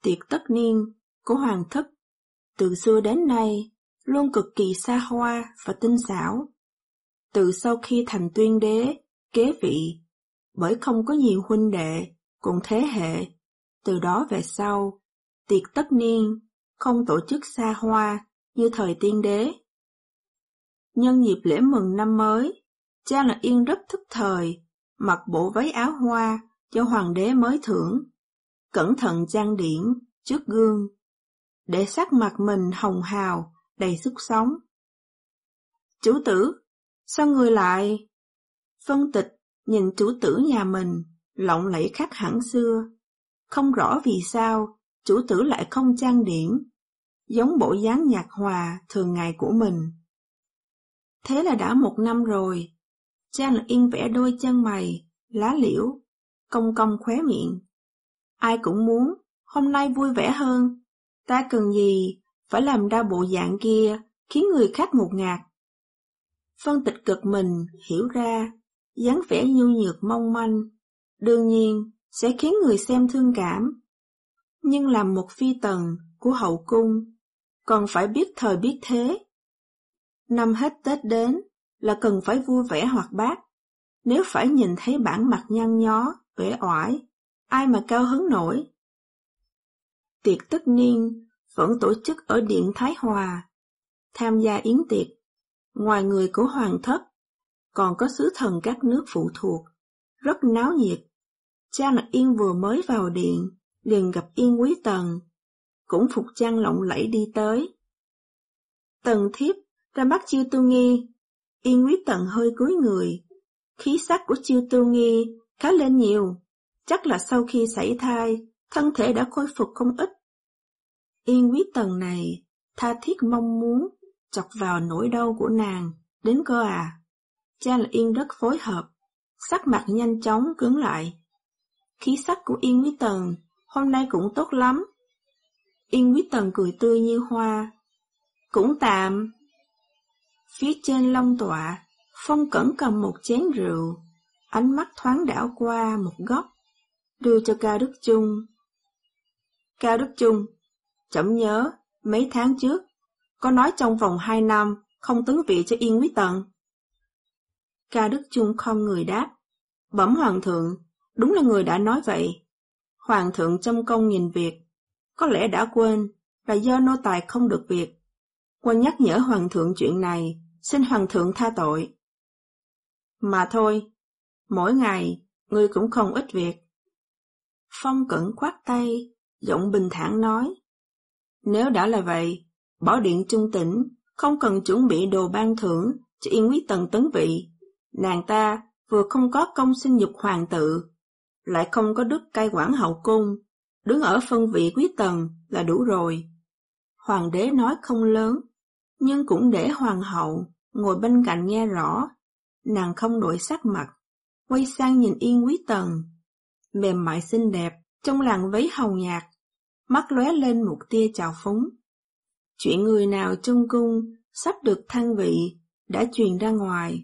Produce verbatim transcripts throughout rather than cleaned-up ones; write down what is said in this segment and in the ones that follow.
Tiệc tất niên của hoàng thất từ xưa đến nay luôn cực kỳ xa hoa và tinh xảo. Từ sau khi thành Tuyên đế kế vị, bởi không có nhiều huynh đệ cùng thế hệ, từ đó về sau, tiệc tất niên không tổ chức xa hoa như thời Tiên đế. Nhân dịp lễ mừng năm mới, Trang Lạc Yên rất thức thời, mặc bộ váy áo hoa cho hoàng đế mới thưởng, cẩn thận trang điểm trước gương, để sắc mặt mình hồng hào, đầy sức sống. Chủ tử, sao người lại? Phân Tịch nhìn chủ tử nhà mình, lộng lẫy khác hẳn xưa. Không rõ vì sao chủ tử lại không trang điểm, giống bộ dáng nhạt hòa thường ngày của mình. Thế là đã một năm rồi. Trang Lạc Yên vẽ đôi chân mày, lá liễu, cong cong khóe miệng. Ai cũng muốn hôm nay vui vẻ hơn, ta cần gì phải làm ra bộ dạng kia khiến người khác ngột ngạt. Phân Tịch cực mình hiểu ra, dáng vẻ nhu nhược mong manh, đương nhiên sẽ khiến người xem thương cảm. Nhưng làm một phi tần của hậu cung, còn phải biết thời biết thế. Năm hết Tết đến là cần phải vui vẻ hoạt bát, nếu phải nhìn thấy bản mặt nhăn nhó, uể oải, ai mà cao hứng nổi. Tiệc tất niên vẫn tổ chức ở Điện Thái Hòa. Tham gia yến tiệc, ngoài người của hoàng thất, còn có sứ thần các nước phụ thuộc, rất náo nhiệt. Trang Lạc Yên vừa mới vào điện, liền gặp Yên Quý Tần, cũng phục trang lộng lẫy đi tới. Tần thiếp ra mắt Chiêu Tư Nghi. Yên Quý Tần hơi cúi người, khí sắc của Chiêu Tư Nghi khá lên nhiều, chắc là sau khi sảy thai, thân thể đã khôi phục không ít. Yên Quý Tần này tha thiết mong muốn chọc vào nỗi đau của nàng đến cơ à. Trang Lạc Yên rất phối hợp, sắc mặt nhanh chóng cứng lại. Khí sắc của Yên Quý Tần hôm nay cũng tốt lắm. Yên Quý Tần cười tươi như hoa. Cũng tạm. Phía trên long tọa, Phong Cẩn cầm một chén rượu, ánh mắt thoáng đảo qua một góc, đưa cho Cao Đức Chung. Cao Đức Chung, chậm nhớ, mấy tháng trước, có nói trong vòng hai năm không tứ vị cho Yên Quý Tần. Cao Đức Chung không người đáp. Bẩm hoàng thượng, đúng là người đã nói vậy. Hoàng thượng châm công nghìn việc, có lẽ đã quên là do nô tài không được việc. Quan nhắc nhở hoàng thượng chuyện này, xin hoàng thượng tha tội. Mà thôi, mỗi ngày, ngươi cũng không ít việc. Phong Cẩn khoát tay, giọng bình thản nói. Nếu đã là vậy, Bảo Điện Trung Tĩnh không cần chuẩn bị đồ ban thưởng cho Yên Quý Tần tấn vị. Nàng ta vừa không có công sinh dục hoàng tự, lại không có đức cai quản hậu cung, đứng ở phân vị quý tần là đủ rồi. Hoàng đế nói không lớn, nhưng cũng để hoàng hậu ngồi bên cạnh nghe rõ. Nàng không đổi sắc mặt, quay sang nhìn Yên Quý Tần, mềm mại xinh đẹp trong làn váy hồng nhạt, mắt lóe lên một tia trào phúng. Chuyện người nào trong cung sắp được thăng vị đã truyền ra ngoài.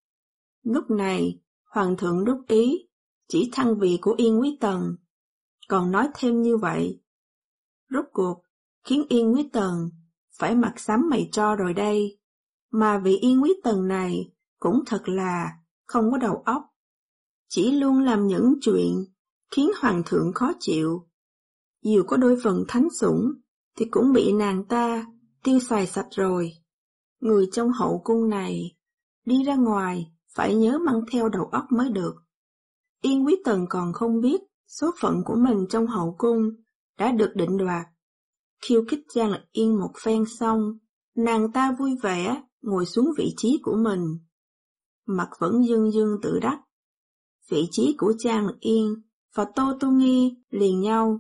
Lúc này, hoàng thượng đốc ý chỉ thăng vị của Yên Quý Tần, còn nói thêm như vậy. Rốt cuộc, khiến Yên Quý Tần phải mặt xám mày tro rồi đây, mà vị Yên Quý Tần này cũng thật là không có đầu óc, chỉ luôn làm những chuyện khiến hoàng thượng khó chịu. Dù có đôi phần thánh sủng thì cũng bị nàng ta tiêu xài sạch rồi. Người trong hậu cung này đi ra ngoài phải nhớ mang theo đầu óc mới được. Yên Quý Tần còn không biết số phận của mình trong hậu cung đã được định đoạt. Khiêu khích Trang Lạc Yên một phen xong, nàng ta vui vẻ ngồi xuống vị trí của mình. Mặt vẫn dưng dưng tự đắc. Vị trí của Trang Lạc Yên và Tô Tu Nghi liền nhau.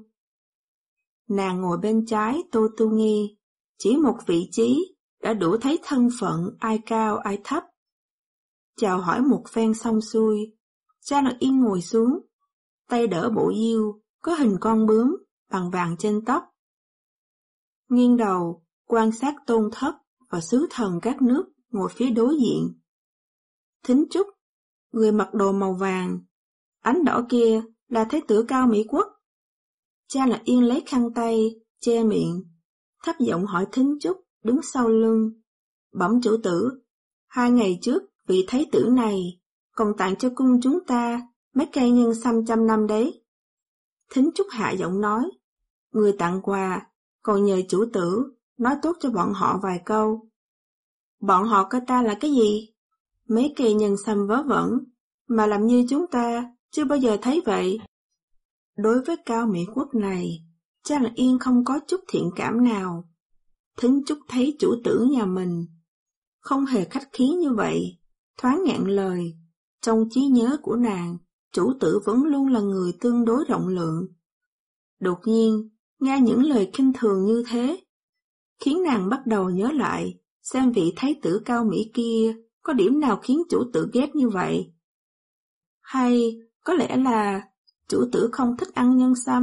Nàng ngồi bên trái Tô Tu Nghi, chỉ một vị trí đã đủ thấy thân phận ai cao ai thấp. Chào hỏi một phen xong xuôi, Trang Lạc Yên ngồi xuống, tay đỡ bộ diêu có hình con bướm bằng vàng trên tóc. Nghiêng đầu quan sát Tôn Thất và sứ thần các nước ngồi phía đối diện. Thính Trúc, người mặc đồ màu vàng, ánh đỏ kia là thái tử Cao Mỹ Quốc. Cha Lạc Yên lấy khăn tay, che miệng, thấp giọng hỏi Thính Chúc đứng sau lưng. Bẩm chủ tử, hai ngày trước vị thái tử này còn tặng cho cung chúng ta mấy cây nhân sâm trăm năm đấy. Thính Chúc hạ giọng nói, người tặng quà, còn nhờ chủ tử nói tốt cho bọn họ vài câu. Bọn họ coi ta là cái gì? Mấy cây nhân sâm vớ vẩn, mà làm như chúng ta chưa bao giờ thấy vậy. Đối với Cao Mỹ Quốc này, Cha Lạc Yên không có chút thiện cảm nào. Thính Chúc thấy chủ tử nhà mình không hề khách khí như vậy, thoáng ngạn lời. Trong trí nhớ của nàng, chủ tử vẫn luôn là người tương đối rộng lượng. Đột nhiên, nghe những lời khinh thường như thế, khiến nàng bắt đầu nhớ lại xem vị thái tử Cao Mỹ kia có điểm nào khiến chủ tử ghét như vậy. Hay có lẽ là chủ tử không thích ăn nhân sâm?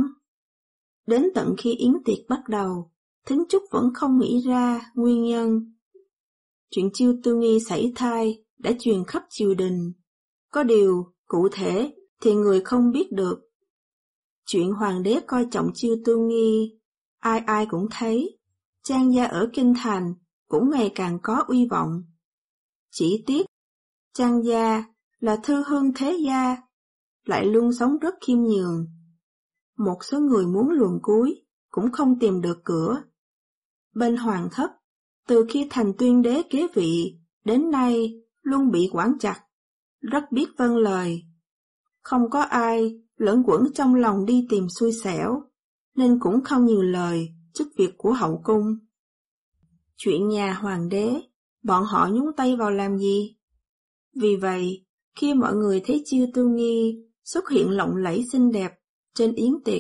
Đến tận khi yến tiệc bắt đầu, Thính Chúc vẫn không nghĩ ra nguyên nhân. Chuyện Chiêu Tư Nghi sảy thai đã truyền khắp triều đình, có điều cụ thể thì người không biết được. Chuyện hoàng đế coi trọng Chiêu Tư Nghi, ai ai cũng thấy, Trang gia ở Kinh Thành cũng ngày càng có uy vọng. Chỉ tiếc, Trang gia là thư hương thế gia, lại luôn sống rất khiêm nhường. Một số người muốn luồn cuối cũng không tìm được cửa. Bên hoàng thất, từ khi Thành Tuyên đế kế vị đến nay luôn bị quản chặt, rất biết vâng lời. Không có ai lẫn quẩn trong lòng đi tìm xui xẻo, nên cũng không nhiều lời chức việc của hậu cung. Chuyện nhà hoàng đế, bọn họ nhúng tay vào làm gì? Vì vậy, khi mọi người thấy Chiêu Tư Nghi xuất hiện lộng lẫy xinh đẹp trên yến tiệc,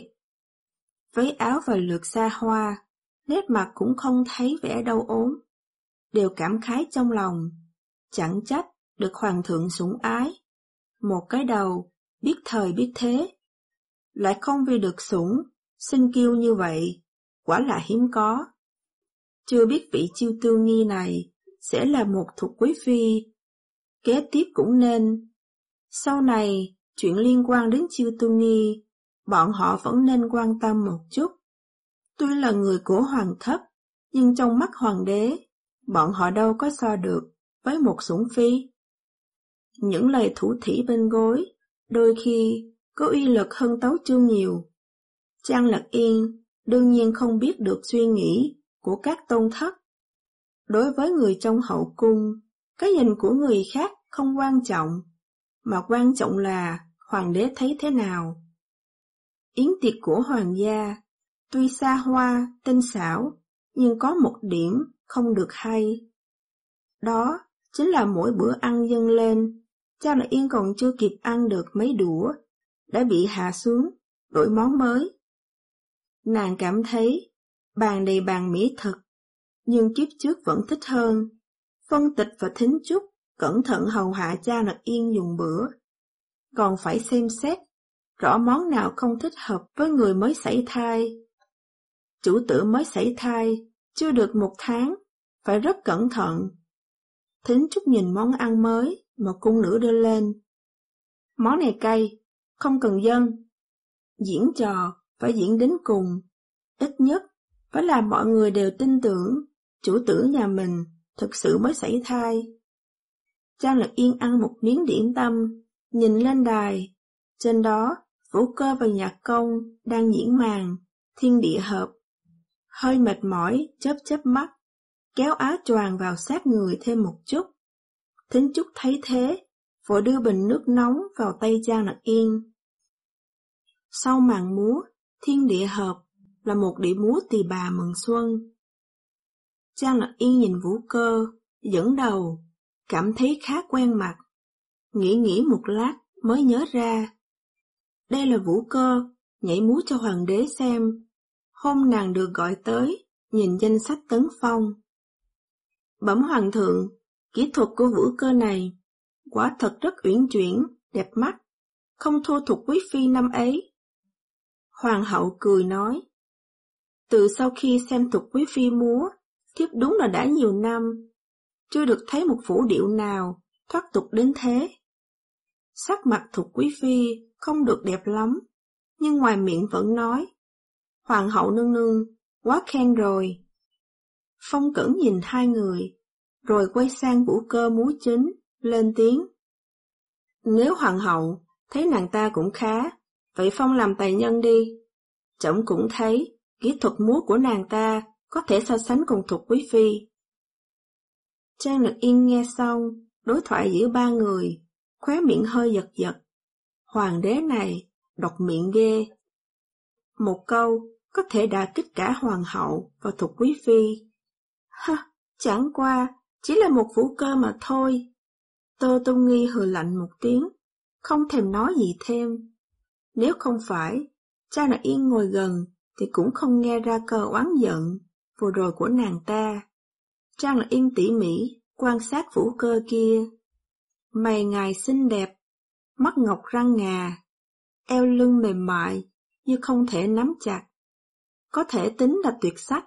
váy áo và lược xa hoa, nét mặt cũng không thấy vẻ đau ốm, đều cảm khái trong lòng, chẳng trách được hoàng thượng sủng ái. Một cái đầu biết thời biết thế, lại không vì được sủng, xinh kiêu như vậy, quả là hiếm có. Chưa biết vị Chiêu Tư Nghi này sẽ là một thuộc quý phi, kế tiếp cũng nên. Sau này, chuyện liên quan đến Chiêu Tư Nghi, bọn họ vẫn nên quan tâm một chút. Tuy là người của hoàng thất, nhưng trong mắt hoàng đế, bọn họ đâu có so được với một sủng phi. Những lời thủ thỉ bên gối, đôi khi có uy lực hơn tấu chương nhiều. Trang Lạc Yên đương nhiên không biết được suy nghĩ của các tôn thất. Đối với người trong hậu cung, cái nhìn của người khác không quan trọng, mà quan trọng là hoàng đế thấy thế nào. Yến tiệc của hoàng gia, tuy xa hoa, tinh xảo, nhưng có một điểm không được hay. Đó chính là mỗi bữa ăn dâng lên, Cha Lạc Yên còn chưa kịp ăn được mấy đũa, đã bị hạ xuống, đổi món mới. Nàng cảm thấy bàn đầy bàn mỹ thực, nhưng kiếp trước vẫn thích hơn. Phân Tịch và Thính Chúc cẩn thận hầu hạ Cha Lạc Yên dùng bữa, còn phải xem xét rõ món nào không thích hợp với người mới sảy thai. Chủ tử mới sảy thai, chưa được một tháng, phải rất cẩn thận. Thính Chúc nhìn món ăn mới mà cung nữ đưa lên. Món này cay, không cần dâng. Diễn trò phải diễn đến cùng, ít nhất phải làm mọi người đều tin tưởng chủ tử nhà mình thực sự mới sảy thai. Trang Lạc Yên ăn một miếng điểm tâm, nhìn lên đài, trên đó vũ cơ và nhạc công đang diễn màn Thiên Địa Hợp. Hơi mệt mỏi, chớp chớp mắt, kéo áo choàng vào sát người thêm một chút. Thính Chúc thấy thế, vội đưa bình nước nóng vào tay Trang Lạc Yên. Sau màn múa Thiên Địa Hợp là một điệu múa tỳ bà mừng xuân. Trang Lạc Yên nhìn Vũ Cơ dẫn đầu, cảm thấy khá quen mặt. Nghĩ nghĩ một lát mới nhớ ra. Đây là Vũ Cơ nhảy múa cho hoàng đế xem. Hôm nàng được gọi tới, nhìn danh sách tấn phong. Bẩm hoàng thượng, kỹ thuật của Vũ Cơ này quả thật rất uyển chuyển, đẹp mắt, không thua thuộc quý phi năm ấy. Hoàng hậu cười nói, từ sau khi xem thuộc quý phi múa, thiếp đúng là đã nhiều năm, chưa được thấy một vũ điệu nào thoát tục đến thế. Sắc mặt thuộc quý phi không được đẹp lắm, nhưng ngoài miệng vẫn nói, Hoàng hậu nương nương, quá khen rồi. Phong Cẩn nhìn hai người, rồi quay sang Vũ Cơ múa chính, lên tiếng. Nếu hoàng hậu thấy nàng ta cũng khá, vậy Phong làm tài nhân đi. Trẫm cũng thấy kỹ thuật múa của nàng ta có thể so sánh cùng Thục quý phi. Trang Lực Yên nghe xong đối thoại giữa ba người, khóe miệng hơi giật giật. Hoàng đế này độc miệng ghê. Một câu có thể đả kích cả hoàng hậu và Thục quý phi. Ha, chẳng qua chỉ là một Vũ Cơ mà thôi. Tô Tôn Nghi hừ lạnh một tiếng, không thèm nói gì thêm. Nếu không phải Trang Lực Yên ngồi gần thì cũng không nghe ra câu oán giận vừa rồi của nàng ta. Trang Lực Yên tỉ mỉ quan sát Vũ Cơ kia. Mày ngài xinh đẹp, mắt ngọc răng ngà, eo lưng mềm mại như không thể nắm chặt, có thể tính là tuyệt sắc.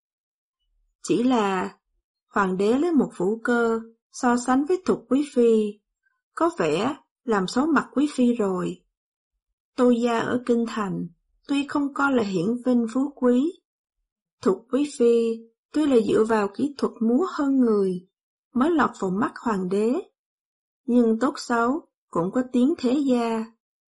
Chỉ là hoàng đế lấy một Vũ Cơ so sánh với Thục quý phi, có vẻ làm xấu mặt quý phi rồi. Tô gia ở kinh thành tuy không coi là hiển vinh phú quý, Thục quý phi tuy là dựa vào kỹ thuật múa hơn người mới lọt vào mắt hoàng đế, nhưng tốt xấu cũng có tiếng thế gia.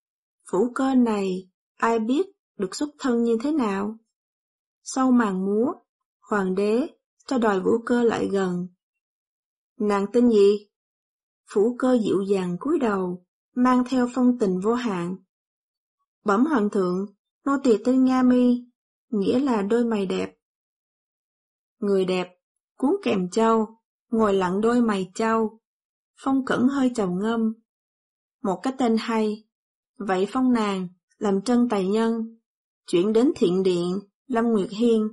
Vũ Cơ này ai biết được xuất thân như thế nào. Sau màn múa, hoàng đế cho đòi Vũ Cơ lại gần. Nàng tên gì? Vũ Cơ dịu dàng cúi đầu, mang theo phong tình vô hạn. Bẩm hoàng thượng, nô tỳ tên Nga Mi, nghĩa là đôi mày đẹp. Người đẹp, cuốn kèm châu, ngồi lặng đôi mày châu. Phong Cẩn hơi trầm ngâm. Một cái tên hay, vậy phong nàng làm trân tài nhân, chuyển đến thiện điện, Lâm Nguyệt Hiên.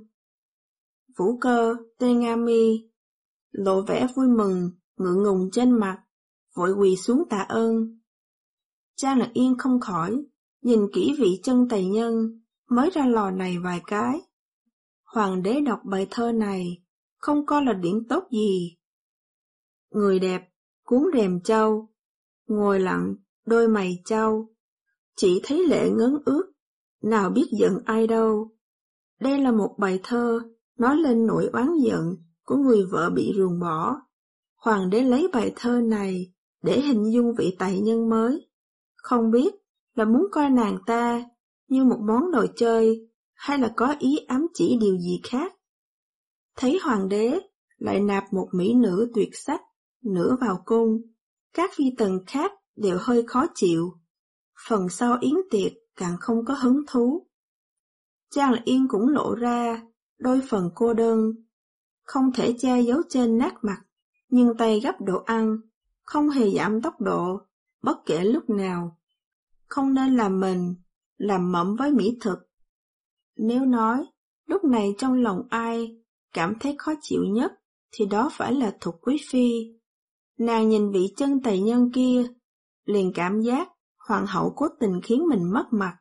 Vũ Cơ, tên Nga Mi, lộ vẻ vui mừng, ngượng ngùng trên mặt, vội quỳ xuống tạ ơn. Trang Lực Yên không khỏi, nhìn kỹ vị chân tài nhân, mới ra lò này vài cái. Hoàng đế đọc bài thơ này, không coi là điển tốt gì. Người đẹp, cuốn rèm châu, ngồi lặng, đôi mày châu, chỉ thấy lệ ngấn ướt, nào biết giận ai đâu. Đây là một bài thơ nói lên nỗi oán giận của người vợ bị ruồng bỏ. Hoàng đế lấy bài thơ này để hình dung vị tài nhân mới, không biết là muốn coi nàng ta như một món đồ chơi hay là có ý ám chỉ điều gì khác. Thấy hoàng đế lại nạp một mỹ nữ tuyệt sắc nữa vào cung, các phi tần khác đều hơi khó chịu. Phần sau yến tiệc càng không có hứng thú. Trang Lực Yên cũng lộ ra đôi phần cô đơn, không thể che giấu trên nét mặt, nhưng tay gấp đồ ăn, không hề giảm tốc độ, bất kể lúc nào. Không nên làm mình, làm mậm với mỹ thực. Nếu nói, lúc này trong lòng ai cảm thấy khó chịu nhất, thì đó phải là Thục quý phi. Nàng nhìn vị chân tài nhân kia, liền cảm giác hoàng hậu cố tình khiến mình mất mặt.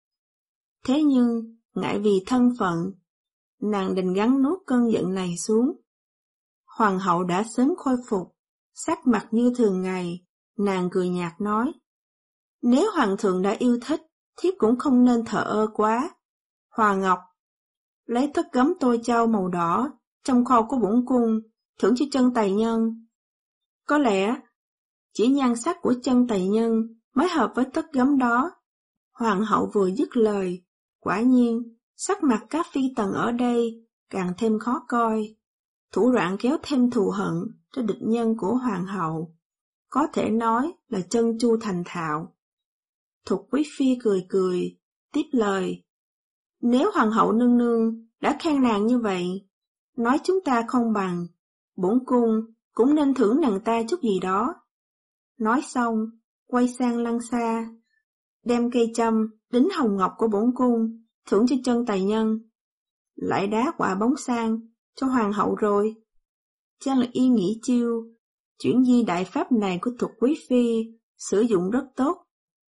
Thế nhưng, ngại vì thân phận, nàng đành gắng nuốt cơn giận này xuống. Hoàng hậu đã sớm khôi phục, sắc mặt như thường ngày, nàng cười nhạt nói. Nếu hoàng thượng đã yêu thích, thiếp cũng không nên thờ ơ quá. Hòa Ngọc, lấy thất gấm tôi châu màu đỏ trong kho của bổn cung, thưởng cho chân tài nhân. Có lẽ, chỉ nhan sắc của chân tài nhân mới hợp với thất gấm đó. Hoàng hậu vừa dứt lời, quả nhiên, sắc mặt các phi tần ở đây càng thêm khó coi. Thủ đoạn kéo thêm thù hận cho địch nhân của hoàng hậu, có thể nói là chân chu thành thạo. Thục quý phi cười cười, tiếp lời. Nếu hoàng hậu nương nương đã khen nàng như vậy, nói chúng ta không bằng, bổn cung cũng nên thưởng nàng ta chút gì đó. Nói xong, quay sang Lăng Xa, đem cây châm đính hồng ngọc của bổn cung thưởng cho chân tài nhân, lại đá quả bóng sang cho hoàng hậu rồi. Trang Lực Yên nghĩ chiêu, chuyển di đại pháp này của Thục quý phi sử dụng rất tốt.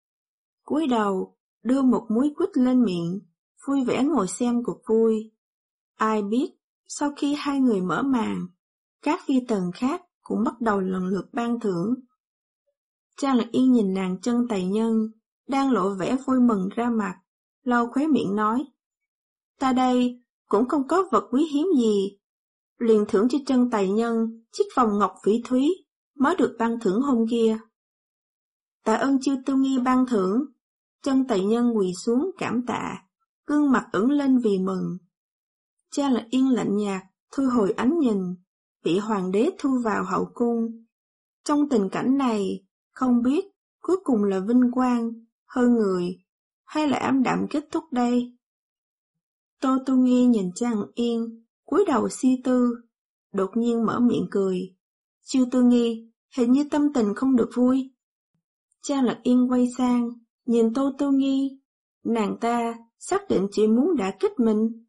Cúi đầu đưa một muối quýt lên miệng, vui vẻ ngồi xem cuộc vui. Ai biết sau khi hai người mở màn, các phi tần khác cũng bắt đầu lần lượt ban thưởng. Trang Lực Yên nhìn nàng chân tài nhân đang lộ vẻ vui mừng ra mặt, lau khóe miệng nói. ta đây cũng không có vật quý hiếm gì, liền thưởng cho Trân Tài Nhân chiếc vòng ngọc phỉ thúy mới được ban thưởng hôm kia. Tạ ơn Chiêu Tư Nghi ban thưởng. Trân Tài Nhân quỳ xuống cảm tạ, gương mặt ửng lên vì mừng. Cha Lạc Yên lạnh nhạt thu hồi ánh nhìn, bị hoàng đế thu vào hậu cung. Trong tình cảnh này, không biết cuối cùng là vinh quang hơn người hay là ám đạm kết thúc đây. Tô Tu Nghi nhìn Cha Lạc Yên, cúi đầu suy tư, đột nhiên mở miệng cười. Chiêu Tư Nghi, hình như tâm tình không được vui. Cha Lạc Yên quay sang, nhìn Tô Tu Nghi, nàng ta xác định chỉ muốn đả kích mình.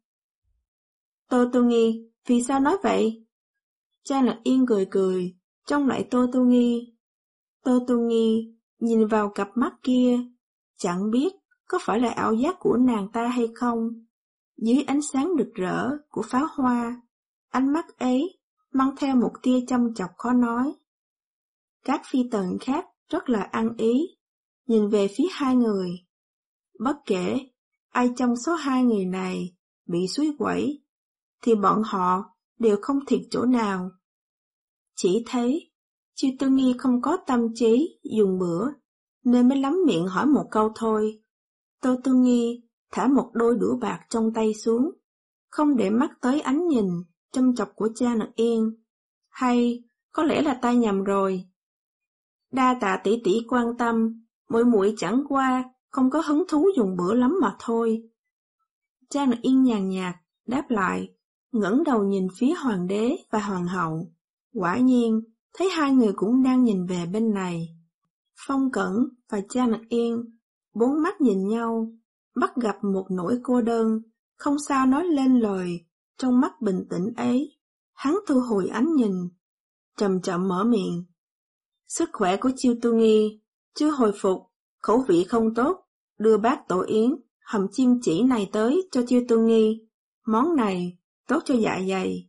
Tô Tu Nghi, vì sao nói vậy? Cha Lạc Yên cười cười, trông lại Tô Tu Nghi. Tô Tu Nghi nhìn vào cặp mắt kia, chẳng biết có phải là ảo giác của nàng ta hay không. Dưới ánh sáng rực rỡ của pháo hoa, ánh mắt ấy mang theo một tia châm chọc khó nói. Các phi tần khác rất là ăn ý, nhìn về phía hai người. Bất kể ai trong số hai người này bị suối quẩy, thì bọn họ đều không thiệt chỗ nào. Chỉ thấy Chiêu Tư Nghi không có tâm trí dùng bữa, nên mới lắm miệng hỏi một câu thôi. Tô Tư Nghi thả một đôi đũa bạc trong tay xuống, không để mắt tới ánh nhìn châm chọc của Cha Lạc Yên. Hay có lẽ là ta nhầm rồi. Đa tạ tỷ tỷ quan tâm, muội muội chẳng qua không có hứng thú dùng bữa lắm mà thôi. Cha Lạc Yên nhàn nhạt đáp lại, ngẩng đầu nhìn phía hoàng đế và hoàng hậu. Quả nhiên thấy hai người cũng đang nhìn về bên này. Phong Cẩn và Cha Lạc Yên bốn mắt nhìn nhau, bắt gặp một nỗi cô đơn, không sao nói lên lời. Trong mắt bình tĩnh ấy, hắn thu hồi ánh nhìn, chậm chậm mở miệng. Sức khỏe của Chiêu Tu Nghi chưa hồi phục, khẩu vị không tốt, đưa bát tổ yến hầm chim chỉ này tới cho Chiêu Tu Nghi. Món này tốt cho dạ dày.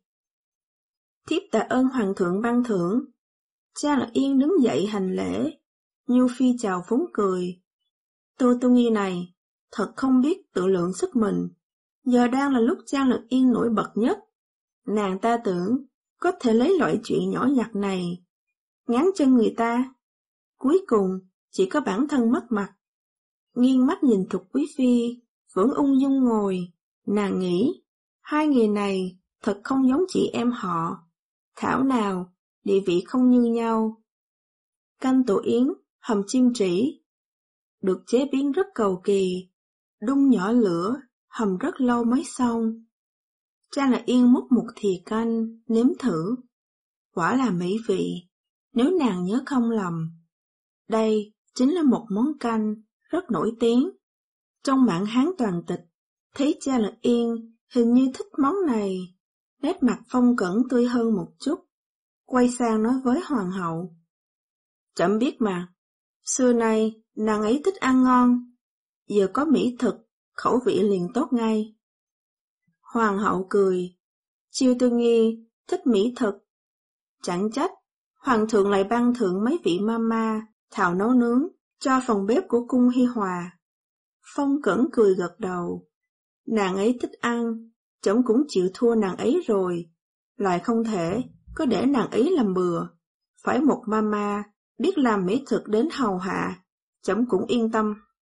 Thiếp tạ ơn hoàng thượng ban thưởng. Cha Lạc Yên đứng dậy hành lễ. Nhu Phi chào phúng cười. Tô Tu Nghi này thật không biết tự lượng sức mình. Giờ đang là lúc Cha Lạc Yên nổi bật nhất. Nàng ta tưởng có thể lấy loại chuyện nhỏ nhặt này ngáng chân người ta. Cuối cùng chỉ có bản thân mất mặt. Nghiêng mắt nhìn Thục Quý Phi vẫn ung dung ngồi, nàng nghĩ hai người này thật không giống chị em họ. Thảo nào địa vị không như nhau. Canh tổ yến hầm chim trĩ được chế biến rất cầu kỳ, đun nhỏ lửa hầm rất lâu mới xong. Cha Lạc Yên múc một thìa canh nếm thử, quả là mỹ vị. Nếu nàng nhớ không lầm, đây chính là một món canh rất nổi tiếng. Trong Mạn Hán toàn tịch, thấy Cha Lạc Yên hình như thích món này. Nét mặt Phong Cẩn tươi hơn một chút, quay sang nói với hoàng hậu. Chậm biết mà, xưa nay nàng ấy thích ăn ngon, giờ có mỹ thực, khẩu vị liền tốt ngay. Hoàng hậu cười, Chiêu Tư Nghi thích mỹ thực. Chẳng trách, hoàng thượng lại ban thưởng mấy vị mama thạo nấu nướng cho phòng bếp của cung Hi Hòa. Phong Cẩn cười gật đầu, nàng ấy thích ăn, chấm cũng chịu thua nàng ấy rồi, lại không thể có để nàng ấy làm bừa. Phải một mama biết làm mỹ thực đến hầu hạ, chấm cũng yên tâm.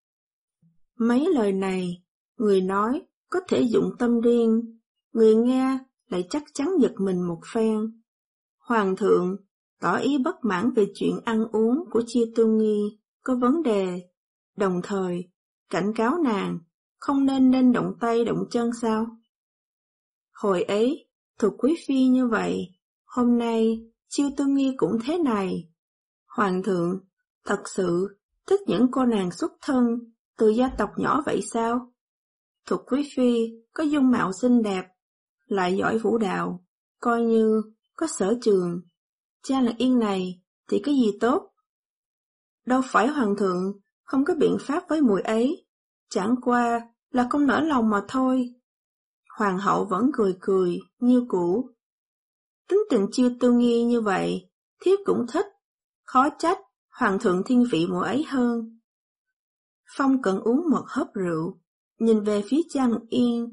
Mấy lời này, người nói có thể dụng tâm riêng, người nghe lại chắc chắn giật mình một phen. Hoàng thượng tỏ ý bất mãn về chuyện ăn uống của Chiêu Tu Nghi có vấn đề, đồng thời cảnh cáo nàng không nên nên động tay động chân sao? Hồi ấy, Thục Quý Phi như vậy, hôm nay Chiêu Tu Nghi cũng thế này. Hoàng thượng thật sự thích những cô nàng xuất thân từ gia tộc nhỏ vậy sao? Thục Quý Phi có dung mạo xinh đẹp, lại giỏi vũ đạo, coi như có sở trường. Cha Lạc Yên này thì cái gì tốt? Đâu phải hoàng thượng không có biện pháp với muội ấy, chẳng qua là không nỡ lòng mà thôi. Hoàng hậu vẫn cười cười như cũ. Tính tình Chiêu Tu Nghi như vậy, thiếp cũng thích, khó trách hoàng thượng thiên vị muội ấy hơn. Phong Cẩn uống một hớp rượu, nhìn về phía Cha Lạc Yên,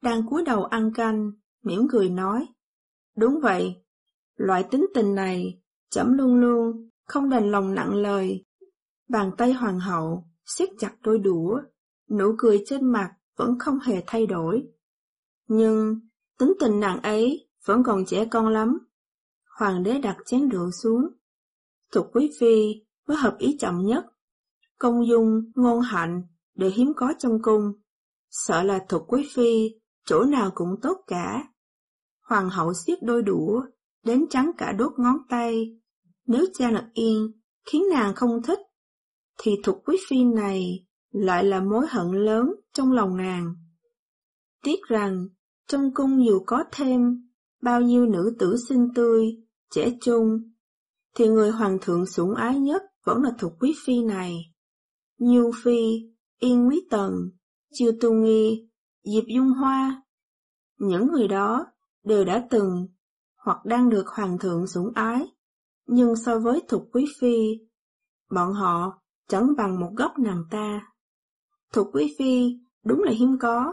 đang cúi đầu ăn canh, mỉm cười nói, đúng vậy, loại tính tình này, trẫm luôn luôn, không đành lòng nặng lời. Bàn tay hoàng hậu, siết chặt đôi đũa, nụ cười trên mặt vẫn không hề thay đổi. Nhưng, tính tình nàng ấy vẫn còn trẻ con lắm. Hoàng đế đặt chén rượu xuống. Thục quý phi với hợp ý chậm nhất. Công dung, ngôn hạnh đều hiếm có trong cung. Sợ là Thục quý phi, chỗ nào cũng tốt cả. Hoàng hậu siết đôi đũa, đến trắng cả đốt ngón tay. Nếu Cha Lật Yên khiến nàng không thích, thì Thục quý phi này lại là mối hận lớn trong lòng nàng. Tiếc rằng, trong cung dù có thêm bao nhiêu nữ tử xinh tươi, trẻ trung, thì người hoàng thượng sủng ái nhất vẫn là Thục quý phi này. Nhu Phi, Yên Quý Tần, Chiêu Tu Nghi, Diệp Dung Hoa, những người đó đều đã từng hoặc đang được hoàng thượng sủng ái, nhưng so với Thục quý phi, bọn họ chẳng bằng một góc nàng ta. Thục quý phi đúng là hiếm có.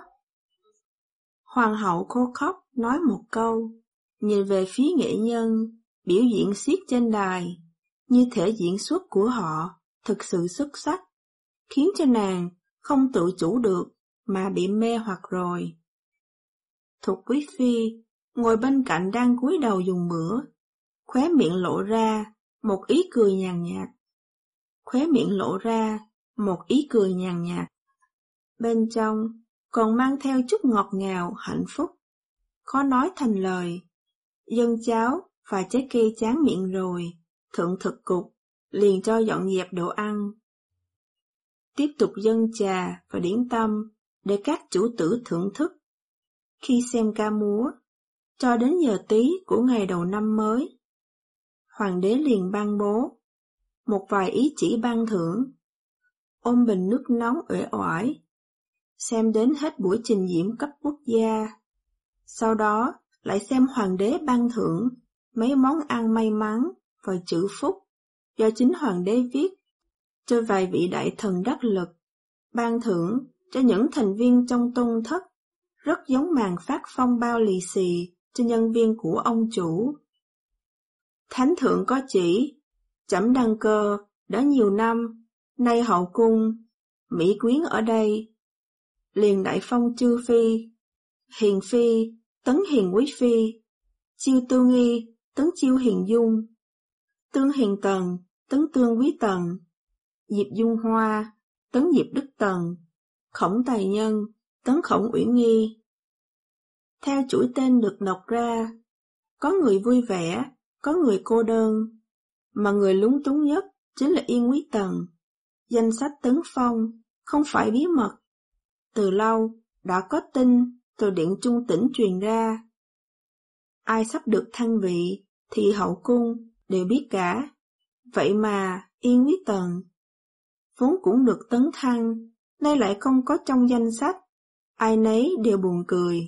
Hoàng hậu khô khóc nói một câu, nhìn về phía nghệ nhân biểu diễn xiếc trên đài, như thể diễn xuất của họ thực sự xuất sắc, khiến cho nàng không tự chủ được mà bị mê hoặc rồi. Thục quý phi ngồi bên cạnh đang cúi đầu dùng bữa, khóe miệng lộ ra một ý cười nhàn nhạt. Khóe miệng lộ ra một ý cười nhàn nhạt. Bên trong còn mang theo chút ngọt ngào hạnh phúc, khó nói thành lời. Dân cháo và trái cây chán miệng rồi, thượng thực cục liền cho dọn dẹp đồ ăn. Tiếp tục dâng trà và điển tâm để các chủ tử thưởng thức. Khi xem ca múa, cho đến giờ tí của ngày đầu năm mới, hoàng đế liền ban bố một vài ý chỉ ban thưởng. Ôm bình nước nóng uể oải, xem đến hết buổi trình diễn cấp quốc gia. Sau đó lại xem hoàng đế ban thưởng mấy món ăn may mắn và chữ phúc do chính hoàng đế viết cho vài vị đại thần đắc lực, ban thưởng cho những thành viên trong tôn thất, rất giống màn phát phong bao lì xì cho nhân viên của ông chủ. Thánh thượng có chỉ, trẫm đăng cơ đã nhiều năm, nay hậu cung, mỹ quyến ở đây, liền đại phong chư phi, hiền phi, tấn hiền quý phi, chiêu tư nghi, tấn chiêu hiền dung, tương hiền tần, tấn tương quý tần, diệp dung hoa, tấn diệp đức tần, khổng tài nhân, tấn khổng uyển nghi. Theo chuỗi tên được đọc ra, có người vui vẻ, có người cô đơn, mà người lúng túng nhất chính là Yên Quý Tần. Danh sách tấn phong không phải bí mật, từ lâu đã có tin từ Điện Trung Tỉnh truyền ra. Ai sắp được thăng vị thì hậu cung đều biết cả. Vậy mà Yên Quý Tần vốn cũng được tấn thăng, nay lại không có trong danh sách, ai nấy đều buồn cười.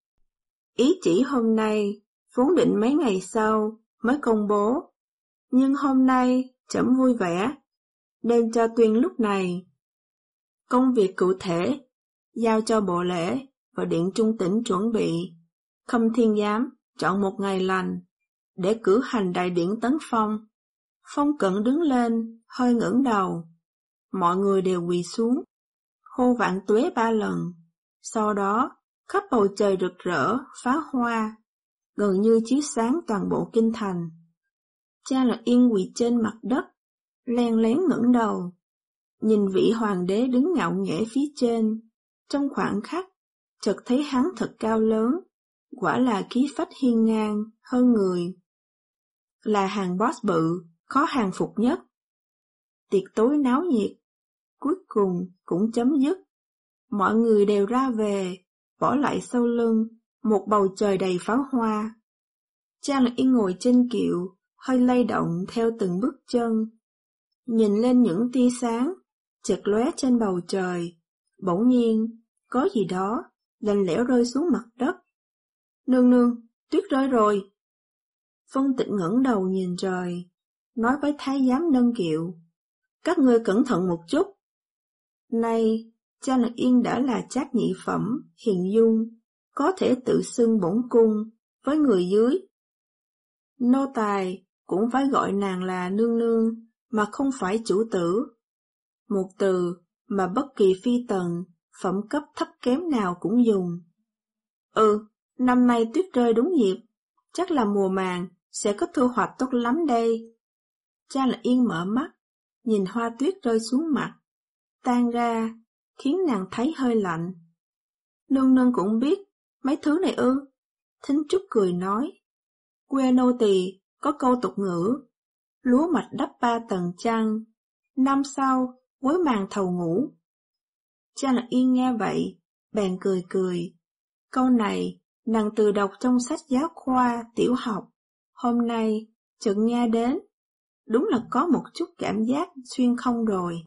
Ý chỉ hôm nay vốn định mấy ngày sau mới công bố, nhưng hôm nay trẫm vui vẻ, nên cho tuyên lúc này. Công việc cụ thể giao cho bộ lễ và Điện Trung Tỉnh chuẩn bị. Khâm Thiên Giám chọn một ngày lành để cử hành đại điển tấn phong. Phong Cận đứng lên, hơi ngẩng đầu. Mọi người đều quỳ xuống, hô vạn tuế ba lần. Sau đó, khắp bầu trời rực rỡ, pháo hoa, gần như chiếu sáng toàn bộ kinh thành. Cha Lật Yên quỳ trên mặt đất, len lén ngẩng đầu, nhìn vị hoàng đế đứng ngạo nghễ phía trên. Trong khoảng khắc, chợt thấy hắn thật cao lớn, quả là khí phách hiên ngang, hơn người. Là hàng boss bự, khó hàng phục nhất. Tiệc tối náo nhiệt, cuối cùng cũng chấm dứt. Mọi người đều ra về, bỏ lại sau lưng một bầu trời đầy pháo hoa. Cha Lật Yên ngồi trên kiệu, hơi lay động theo từng bước chân. Nhìn lên những tia sáng, chợt lóe trên bầu trời. Bỗng nhiên, có gì đó, lạnh lẽo rơi xuống mặt đất. Nương nương, tuyết rơi rồi. Vân Tịch ngẩng đầu nhìn trời, nói với thái giám nâng kiệu. Các ngươi cẩn thận một chút. Nay, Cha Lật Yên đã là trác nhị phẩm, hiền dung, có thể tự xưng bổn cung với người dưới. Nô tài cũng phải gọi nàng là nương nương, mà không phải chủ tử. Một từ mà bất kỳ phi tần, phẩm cấp thấp kém nào cũng dùng. Ừ, năm nay tuyết rơi đúng dịp, chắc là mùa màng sẽ có thu hoạch tốt lắm đây. Cha là Yên mở mắt, nhìn hoa tuyết rơi xuống mặt, tan ra, khiến nàng thấy hơi lạnh. Nương nương cũng biết mấy thứ này ư? Thính Trúc cười nói, quê nô tỳ có câu tục ngữ, lúa mạch đắp ba tầng chăng, năm sau cuối màng thầu ngủ. Cha là Yên nghe vậy, bèn cười cười. Câu này nàng từ đọc trong sách giáo khoa tiểu học, hôm nay chợt nghe đến, đúng là có một chút cảm giác xuyên không rồi.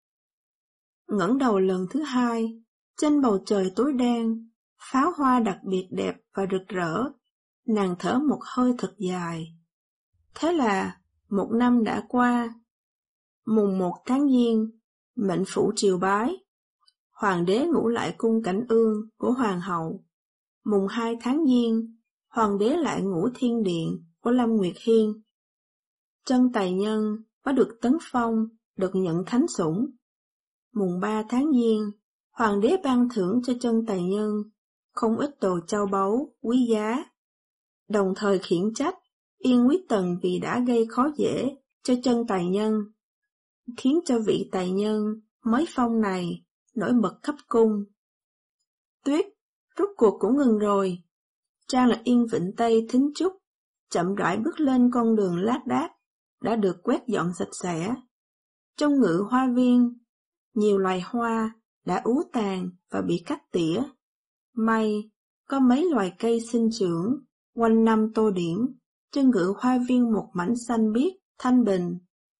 Ngẩng đầu lần thứ hai, trên bầu trời tối đen, pháo hoa đặc biệt đẹp và rực rỡ, nàng thở một hơi thật dài. Thế là một năm đã qua. Mùng một tháng Giêng, mệnh phủ triều bái, hoàng đế ngủ lại cung Cảnh Ương của hoàng hậu. Mùng hai tháng Giêng, hoàng đế lại ngủ thiên điện của Lâm Nguyệt Hiên. Trân Tài Nhân có được tấn phong, được nhận thánh sủng. Mùng ba tháng Giêng, hoàng đế ban thưởng cho Trân Tài Nhân không ít đồ châu báu quý giá, đồng thời khiển trách Yên Quý Tần vì đã gây khó dễ cho Trân Tài Nhân, khiến cho vị tài nhân mới phong này nổi bật khắp cung. Tuyết rốt cuộc cũng ngừng rồi. Trang là Yên Vịnh Tây Thính Trúc chậm rãi bước lên con đường lác đác đã được quét dọn sạch sẽ. Trong ngự hoa viên, nhiều loài hoa đã ú tàn và bị cắt tỉa. May có mấy loài cây sinh trưởng quanh năm tô điểm trên ngự hoa viên một mảnh xanh biếc thanh bình.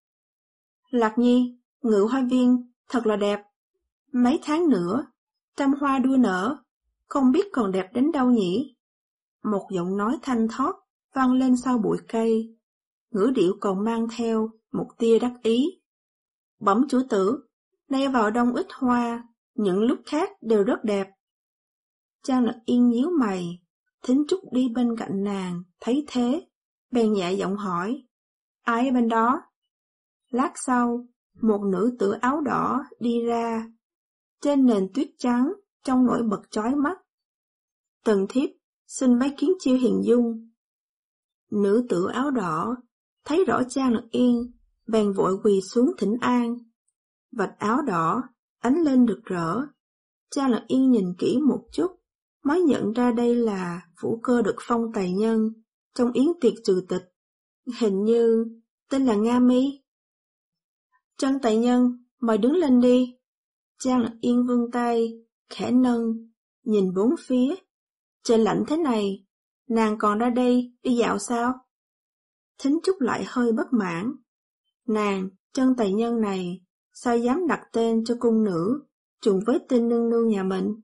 Lạc Nhi, ngự hoa viên thật là đẹp. Mấy tháng nữa, trăm hoa đua nở, không biết còn đẹp đến đâu nhỉ? Một giọng nói thanh thoát vang lên sau bụi cây, ngữ điệu còn mang theo một tia đắc ý. Bẩm chủ tử, nay vào đông ít hoa, những lúc khác đều rất đẹp. Trang Lập Yên nhíu mày, Thính Trúc đi bên cạnh nàng, thấy thế, bèn nhẹ giọng hỏi, ai ở bên đó? Lát sau, một nữ tử áo đỏ đi ra, trên nền tuyết trắng trông nổi bật chói mắt. Tần thiếp xin bái kiến Chiêu Hiền Dung. Nữ tử áo đỏ thấy rõ Trang Lập Yên, bèn vội quỳ xuống thỉnh an. Vạch áo đỏ ánh lên rực rỡ. Trang Lập Yên nhìn kỹ một chút, mới nhận ra đây là Vũ Cơ được phong tài nhân trong yến tiệc trừ tịch, hình như tên là Nga Mi. Trân tài nhân, mời đứng lên đi. Trang Lập Yên vươn tay, khẽ nâng, nhìn bốn phía. Trời lạnh thế này, nàng còn ra đây đi dạo sao? Thính Trúc lại hơi bất mãn. Nàng, Trân tài nhân này, sao dám đặt tên cho cung nữ, trùng với tên nương nương nhà mình?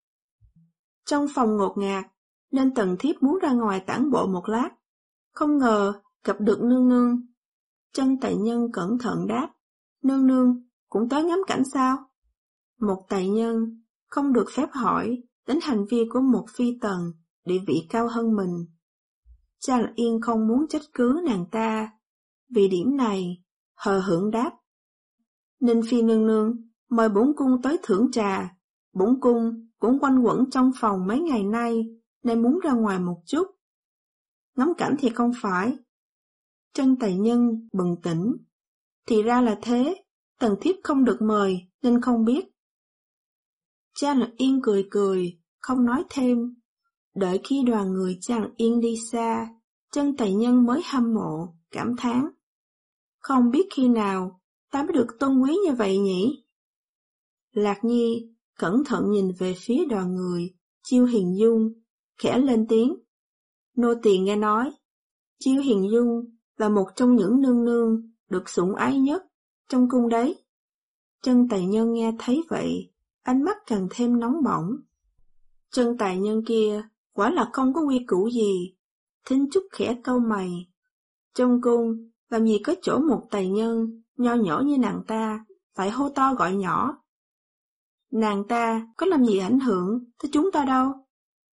Trong phòng ngột ngạt, nên Tần thiếp muốn ra ngoài tản bộ một lát. Không ngờ gặp được nương nương. Trân tài nhân cẩn thận đáp, nương nương cũng tới ngắm cảnh sao? Một tài nhân không được phép hỏi đến hành vi của một phi tần địa vị cao hơn mình. Trang Lập Yên không muốn trách cứ nàng ta, vì điểm này hờ hững đáp, Ninh phi nương nương mời bổn cung tới thưởng trà. Bổn cung cũng quanh quẩn trong phòng mấy ngày nay, nên muốn ra ngoài một chút. Ngắm cảnh thì không phải. Trân tài nhân bừng tỉnh. Thì ra là thế, Tần thiếp không được mời nên không biết. Trang Lập Yên cười cười, không nói thêm. Đợi khi đoàn người Trang Lập Yên đi xa, Trân tài nhân mới hâm mộ, cảm thán. Không biết khi nào ta mới được tôn quý như vậy nhỉ? Lạc Nhi cẩn thận nhìn về phía đoàn người Chiêu Hiền Dung, khẽ lên tiếng. Nô tỳ nghe nói, Chiêu Hiền Dung là một trong những nương nương được sủng ái nhất trong cung đấy. Trân tài nhân nghe thấy vậy, ánh mắt càng thêm nóng bỏng. Trân tài nhân kia quả là không có quy củ gì. Thính Trúc khẽ cau mày. Trong cung làm gì có chỗ một tài nhân nho nhỏ như nàng ta phải hô to gọi nhỏ. Nàng ta có làm gì ảnh hưởng tới chúng ta đâu.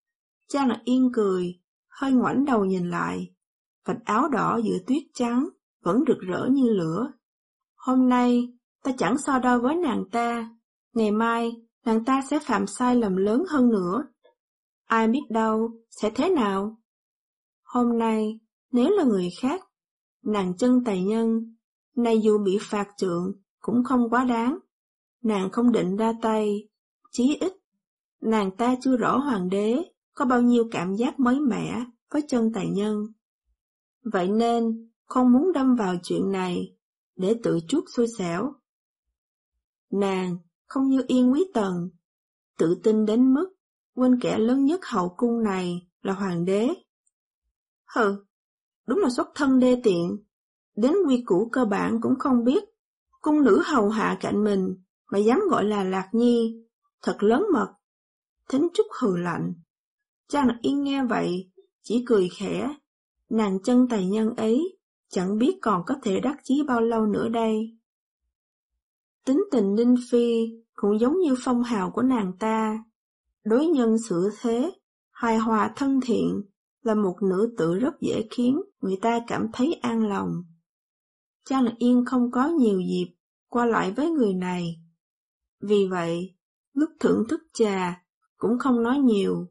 Trang Lạc Yên cười, hơi ngoảnh đầu nhìn lại. Vạch áo đỏ giữa tuyết trắng vẫn rực rỡ như lửa. Hôm nay ta chẳng so đo với nàng ta, ngày mai nàng ta sẽ phạm sai lầm lớn hơn nữa. Ai biết đâu sẽ thế nào? Hôm nay nếu là người khác, nàng chân tài nhân, nay dù bị phạt trượng cũng không quá đáng. Nàng không định ra tay, chí ít nàng ta chưa rõ hoàng đế có bao nhiêu cảm giác mới mẻ với chân tài nhân. Vậy nên không muốn đâm vào chuyện này để tự chuốc xui xẻo. Nàng không như Yên Quý Tần, tự tin đến mức quên kẻ lớn nhất hậu cung này là hoàng đế. Hừ, đúng là xuất thân đê tiện, đến quy củ cơ bản cũng không biết. Cung nữ hầu hạ cạnh mình mà dám gọi là Lạc Nhi, thật lớn mật. Thính Trúc hừ lạnh. Trang Lạc Yên nghe vậy, chỉ cười khẽ. Nàng chân tài nhân ấy, chẳng biết còn có thể đắc chí bao lâu nữa đây. Tính tình Ninh Phi cũng giống như phong hào của nàng ta. Đối nhân xử thế, hài hòa thân thiện, là một nữ tử rất dễ khiến người ta cảm thấy an lòng. Trang Lạc Yên không có nhiều dịp qua lại với người này. Vì vậy, lúc thưởng thức trà cũng không nói nhiều.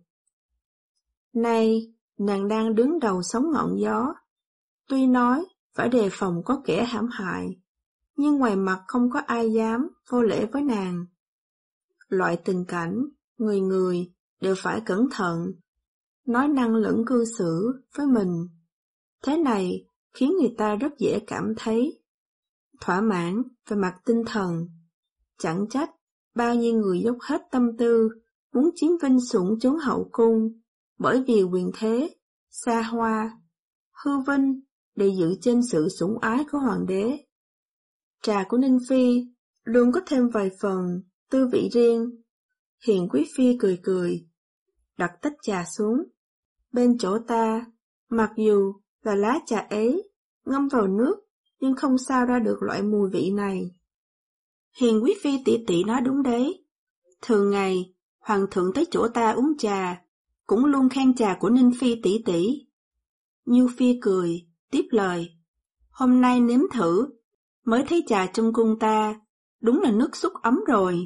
Nay, nàng đang đứng đầu sóng ngọn gió. Tuy nói phải đề phòng có kẻ hãm hại, nhưng ngoài mặt không có ai dám vô lễ với nàng. Loại tình cảnh, người người đều phải cẩn thận, nói năng lẫn cư xử với mình. Thế này khiến người ta rất dễ cảm thấy thỏa mãn về mặt tinh thần. Chẳng trách bao nhiêu người dốc hết tâm tư muốn chiếm vinh sủng chốn hậu cung, bởi vì quyền thế, xa hoa, hư vinh để giữ trên sự sủng ái của hoàng đế. Trà của Ninh Phi luôn có thêm vài phần tư vị riêng. Hiền Quý Phi cười cười, đặt tách trà xuống. Bên chỗ ta, mặc dù là lá trà ấy ngâm vào nước, nhưng không sao ra được loại mùi vị này. Hiền Quý Phi tỷ tỷ nói đúng đấy. Thường ngày, hoàng thượng tới chỗ ta uống trà, cũng luôn khen trà của Ninh Phi tỷ tỷ. Nhu Phi cười, tiếp lời. Hôm nay nếm thử, mới thấy trà trong cung ta, đúng là nước súc ấm rồi.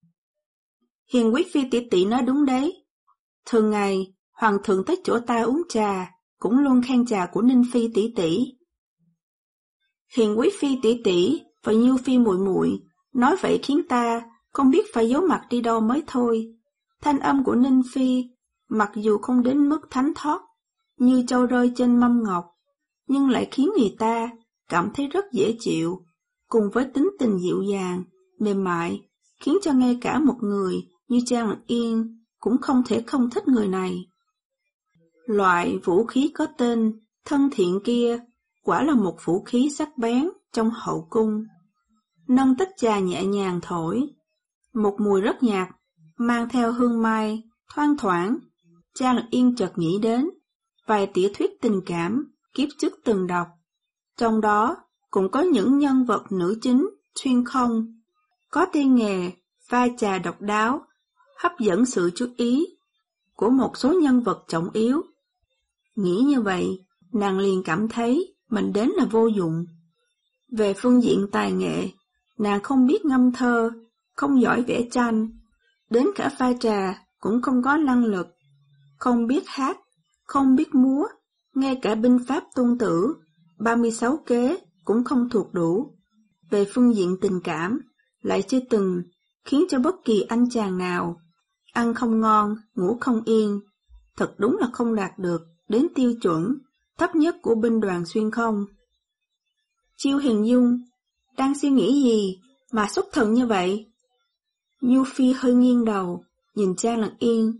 Hiền Quý Phi tỷ tỷ nói đúng đấy. Thường ngày, hoàng thượng tới chỗ ta uống trà, cũng luôn khen trà của Ninh Phi tỷ tỷ. Hiền Quý Phi tỷ tỷ và Nhu Phi muội muội nói vậy khiến ta không biết phải giấu mặt đi đâu mới thôi. Thanh âm của Ninh Phi, mặc dù không đến mức thánh thót như châu rơi trên mâm ngọc, nhưng lại khiến người ta cảm thấy rất dễ chịu, cùng với tính tình dịu dàng, mềm mại, khiến cho ngay cả một người như Trang Lạc Yên cũng không thể không thích người này. Loại vũ khí có tên thân thiện kia quả là một vũ khí sắc bén trong hậu cung. Nâng tách trà nhẹ nhàng thổi, một mùi rất nhạt, mang theo hương mai, thoang thoảng. Trang Lạc Yên chợt nghĩ đến vài tiểu thuyết tình cảm kiếp trước từng đọc, trong đó cũng có những nhân vật nữ chính xuyên không, có tay nghề pha trà độc đáo, hấp dẫn sự chú ý của một số nhân vật trọng yếu. Nghĩ như vậy, nàng liền cảm thấy mình đến là vô dụng. Về phương diện tài nghệ, nàng không biết ngâm thơ, không giỏi vẽ tranh, đến cả pha trà cũng không có năng lực, không biết hát, không biết múa, ngay cả binh pháp tôn tử, ba mươi sáu kế cũng không thuộc đủ. Về phương diện tình cảm, lại chưa từng khiến cho bất kỳ anh chàng nào ăn không ngon, ngủ không yên. Thật đúng là không đạt được đến tiêu chuẩn thấp nhất của binh đoàn xuyên không. Chiêu Hiền Dung đang suy nghĩ gì mà xuất thần như vậy? Nhu Phi hơi nghiêng đầu, nhìn Trang Lạc Yên.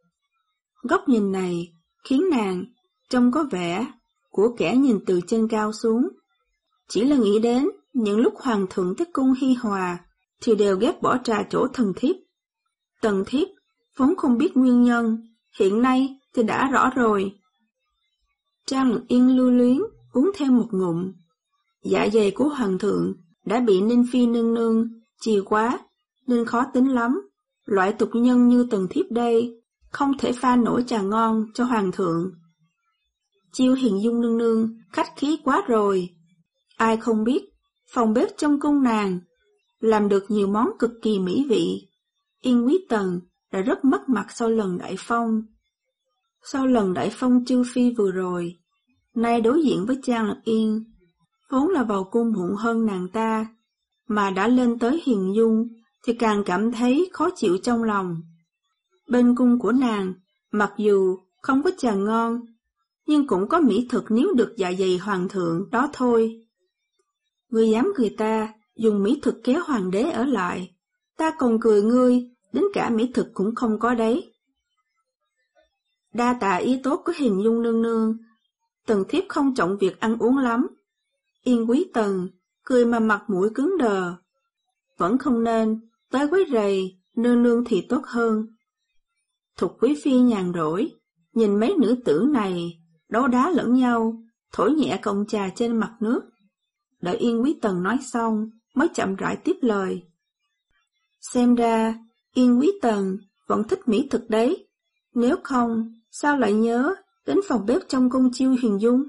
Góc nhìn này khiến nàng trông có vẻ của kẻ nhìn từ trên cao xuống. Chỉ là nghĩ đến những lúc hoàng thượng tới cung hi hòa thì đều ghét bỏ trà chỗ thần thiếp. Tần thiếp vốn không biết nguyên nhân, hiện nay thì đã rõ rồi. Trang Lạc Yên lưu luyến uống thêm một ngụm. Dạ dày của hoàng thượng đã bị Ninh Phi nương nương trì quá, nên khó tính lắm. Loại tục nhân như Tần thiếp đây không thể pha nổi trà ngon cho hoàng thượng. Chiêu Hiền Dung nương nương khách khí quá rồi. Ai không biết, phòng bếp trong cung nàng làm được nhiều món cực kỳ mỹ vị. Yên Quý Tần đã rất mất mặt sau lần đại phong. Sau lần đại phong chư phi vừa rồi, nay đối diện với Trang Lạc Yên, vốn là vào cung muộn hơn nàng ta, mà đã lên tới Hiền Dung thì càng cảm thấy khó chịu trong lòng. Bên cung của nàng, mặc dù không có trà ngon, nhưng cũng có mỹ thực níu được dạ dày hoàng thượng đó thôi. Ngươi dám cười ta dùng mỹ thực kéo hoàng đế ở lại, ta còn cười ngươi, đến cả mỹ thực cũng không có đấy. Đa tạ ý tốt của Hiền Dung nương nương, Tần thiếp không trọng việc ăn uống lắm. Yên Quý Tần cười mà mặt mũi cứng đờ, vẫn không nên tới quấy rầy nương nương thì tốt hơn. Thục Quý phi nhàn rỗi, nhìn mấy nữ tử này đấu đá lẫn nhau, thổi nhẹ cọng trà trên mặt nước. Đợi Yên Quý Tần nói xong, mới chậm rãi tiếp lời. Xem ra, Yên Quý Tần vẫn thích mỹ thực đấy, nếu không, sao lại nhớ đến phòng bếp trong cung Chiêu Hiền Dung?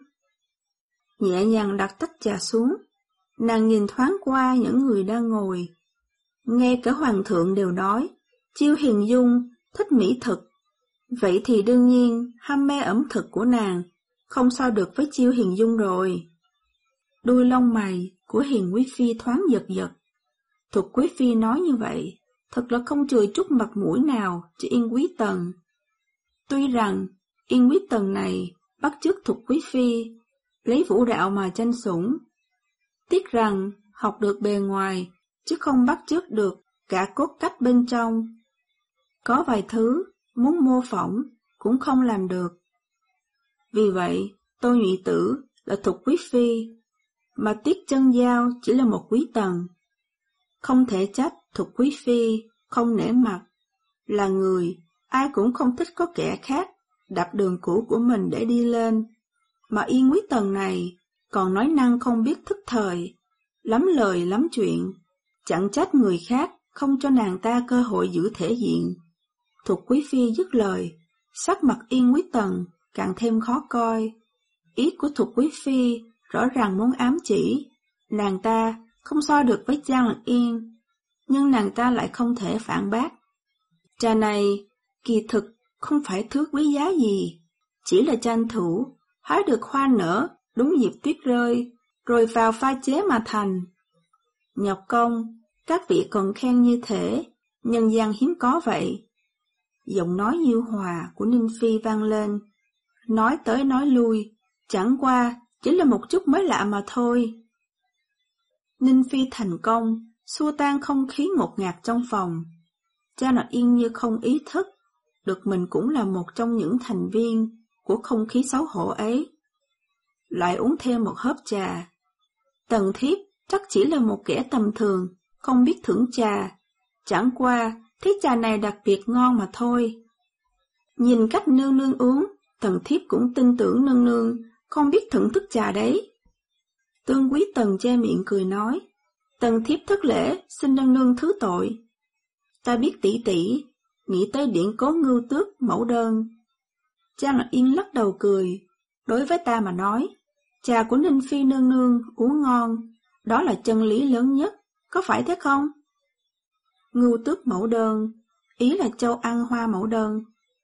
Nhẹ nhàng đặt tách trà xuống, nàng nhìn thoáng qua những người đang ngồi. Ngay cả hoàng thượng đều nói, Chiêu Hiền Dung thích mỹ thực, vậy thì đương nhiên ham mê ẩm thực của nàng không so được với Chiêu Hiền Dung rồi. Đuôi lông mày của Hiền Quý phi thoáng giật giật. Thục Quý phi nói như vậy, thật là không chừa chút mặt mũi nào cho Yên Quý Tần. Tuy rằng Yên Quý Tần này bắt chước Thục Quý phi, lấy vũ đạo mà tranh sủng, tiếc rằng học được bề ngoài chứ không bắt chước được cả cốt cách bên trong. Có vài thứ muốn mô phỏng cũng không làm được. Vì vậy, Tô Nhụy Tử là Thục Quý phi, mà Tiết Chân Giao chỉ là một quý tần. Không thể trách Thục Quý phi không nể mặt, là người ai cũng không thích có kẻ khác đạp đường cũ của mình để đi lên, mà Yên Quý Tần này còn nói năng không biết thức thời, lắm lời lắm chuyện, chẳng trách người khác không cho nàng ta cơ hội giữ thể diện. Thục Quý phi dứt lời, sắc mặt Yên Quý Tần càng thêm khó coi. Ý của Thục Quý phi rõ ràng muốn ám chỉ nàng ta không so được với Trang Lạc Yên, nhưng nàng ta lại không thể phản bác. Trà này kỳ thực không phải thứ quý giá gì, chỉ là tranh thủ hái được hoa nở đúng dịp tuyết rơi, rồi vào pha chế mà thành. Nhọc công, các vị còn khen như thế, nhân gian hiếm có vậy. Giọng nói nhu hòa của Ninh Phi vang lên, nói tới nói lui, chẳng qua chỉ là một chút mới lạ mà thôi. Ninh Phi thành công xua tan không khí ngột ngạt trong phòng. Trang Lạc Yên như không ý thức được mình cũng là một trong những thành viên của không khí xấu hổ ấy. Lại uống thêm một hớp trà. Tần thiếp chắc chỉ là một kẻ tầm thường, không biết thưởng trà, chẳng qua thấy trà này đặc biệt ngon mà thôi. Nhìn cách nương nương uống, Tần thiếp cũng tin tưởng nương nương không biết thưởng thức trà đấy. Tương Quý Tần che miệng cười nói, Tần thiếp thất lễ, xin nương nương thứ tội. Ta biết tỷ tỷ nghĩ tới điển cố Ngưu Tước mẫu đơn. Trang Lạc Yên lắc đầu cười, đối với ta mà nói, trà của Ninh Phi nương nương uống ngon, đó là chân lý lớn nhất, có phải thế không? Ngưu Tước mẫu đơn, ý là châu ăn hoa mẫu đơn.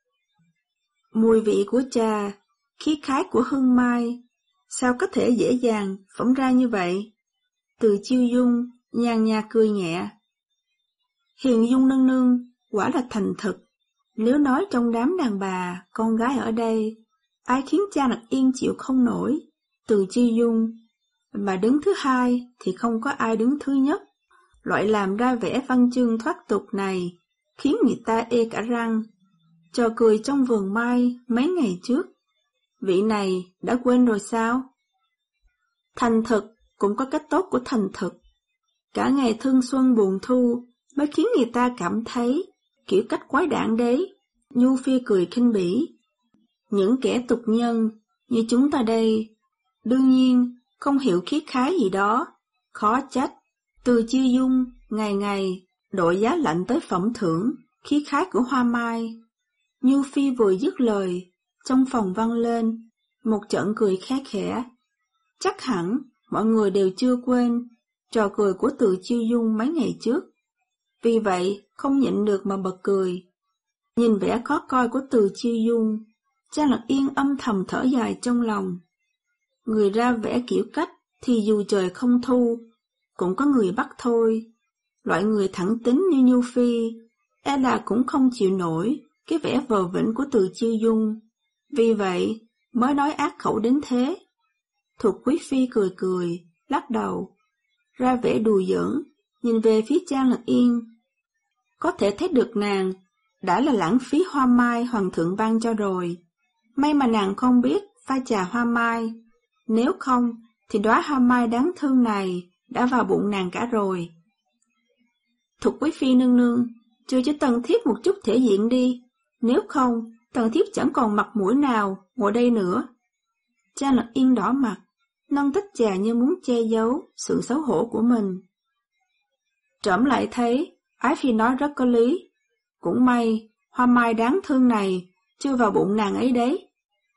Mùi vị của trà, khí khái của hương mai, sao có thể dễ dàng phỏng ra như vậy? Từ Chiêu Dung nhàn nhạt cười nhẹ. Hiền Dung nương nương quả là thành thực. Nếu nói trong đám đàn bà, con gái ở đây, ai khiến Trang Lạc Yên chịu không nổi, Từ Chiêu Dung, mà đứng thứ hai thì không có ai đứng thứ nhất. Loại làm ra vẻ văn chương thoát tục này khiến người ta ê cả răng. Trò cười trong vườn mai mấy ngày trước, vị này đã quên rồi sao? Thành thực cũng có cách tốt của thành thực. Cả ngày thương xuân buồn thu mới khiến người ta cảm thấy kiểu cách quái đản đấy. Nhu Phi cười khinh bỉ. Những kẻ tục nhân như chúng ta đây, đương nhiên không hiểu khí khái gì đó, khó trách. Từ Chiêu Dung ngày ngày đội giá lạnh tới phẩm thưởng khí khái của hoa mai. Như Phi vừa dứt lời, trong phòng vang lên một trận cười khẽ khẽ. Chắc hẳn mọi người đều chưa quên trò cười của Từ Chiêu Dung mấy ngày trước, vì vậy không nhịn được mà bật cười. Nhìn vẻ khó coi của Từ Chiêu Dung, Trang Lật Yên âm thầm thở dài trong lòng. Người ra vẻ kiểu cách thì dù trời không thu, cũng có người bắt thôi. Loại người thẳng tính như Nhu Phi, e là cũng không chịu nổi cái vẻ vờ vĩnh của Từ Chiêu Dung, vì vậy mới nói ác khẩu đến thế. Thục Quý Phi cười cười, lắc đầu, ra vẻ đùa giỡn, nhìn về phía Trang Lật Yên. Có thể thấy được nàng đã là lãng phí hoa mai hoàng thượng ban cho rồi. May mà nàng không biết pha trà hoa mai, nếu không thì đóa hoa mai đáng thương này đã vào bụng nàng cả rồi. Thục Quý Phi nương nương, chưa cho Tần Thiếp một chút thể diện đi, nếu không Tần Thiếp chẳng còn mặt mũi nào ngồi đây nữa. Trang Lật Yên đỏ mặt, nâng tách trà như muốn che giấu sự xấu hổ của mình. Trẫm lại thấy Ái Phi nói rất có lý, cũng may hoa mai đáng thương này chưa vào bụng nàng ấy đấy.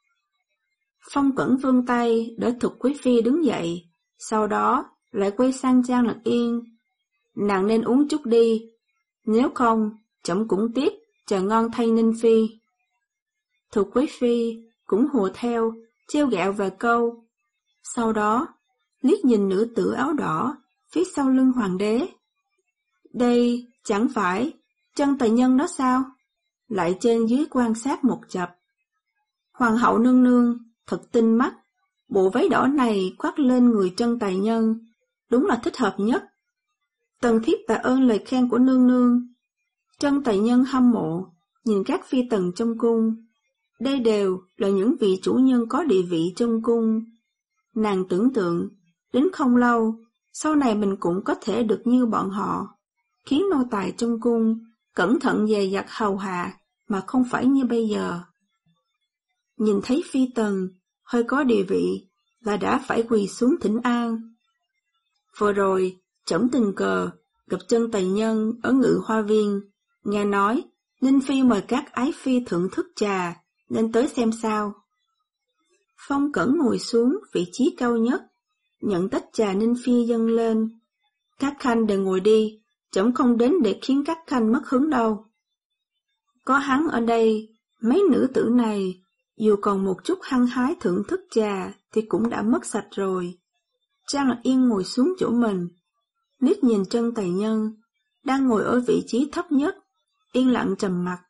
Phong Cẩn vươn tay đỡ Thục Quý Phi đứng dậy, sau đó lại quay sang Trang Lật Yên. Nàng nên uống chút đi, nếu không trẫm cũng tiếc chờ ngon thay Ninh Phi. Thục Quý Phi cũng hùa theo, trêu ghẹo vài câu, sau đó liếc nhìn nữ tử áo đỏ phía sau lưng hoàng đế. Đây chẳng phải chân tài nhân đó sao? Lại trên dưới quan sát một chập. Hoàng hậu nương nương thật tinh mắt, bộ váy đỏ này khoác lên người chân tài nhân, đúng là thích hợp nhất. Tần Thiếp tạ ơn lời khen của nương nương. Chân tài nhân hâm mộ, nhìn các phi tần trong cung. Đây đều là những vị chủ nhân có địa vị trong cung. Nàng tưởng tượng, đến không lâu, sau này mình cũng có thể được như bọn họ, khiến nô tài trong cung cẩn thận dè dặt hầu hạ, mà không phải như bây giờ. Nhìn thấy phi tần hơi có địa vị là đã phải quỳ xuống thỉnh an. Vừa rồi trẫm tình cờ gặp chân tài nhân ở Ngự Hoa Viên, nghe nói Ninh Phi mời các ái phi thưởng thức trà, nên tới xem sao. Phong Cẩn ngồi xuống vị trí cao nhất, nhận tách trà Ninh Phi dâng lên. Các khanh đều ngồi đi, trẫm không đến để khiến các khanh mất hứng đâu. Có hắn ở đây, mấy nữ tử này dù còn một chút hăng hái thưởng thức trà thì cũng đã mất sạch rồi. Trang Lật Yên ngồi xuống chỗ mình, liếc nhìn chân tài nhân đang ngồi ở vị trí thấp nhất, yên lặng trầm mặc.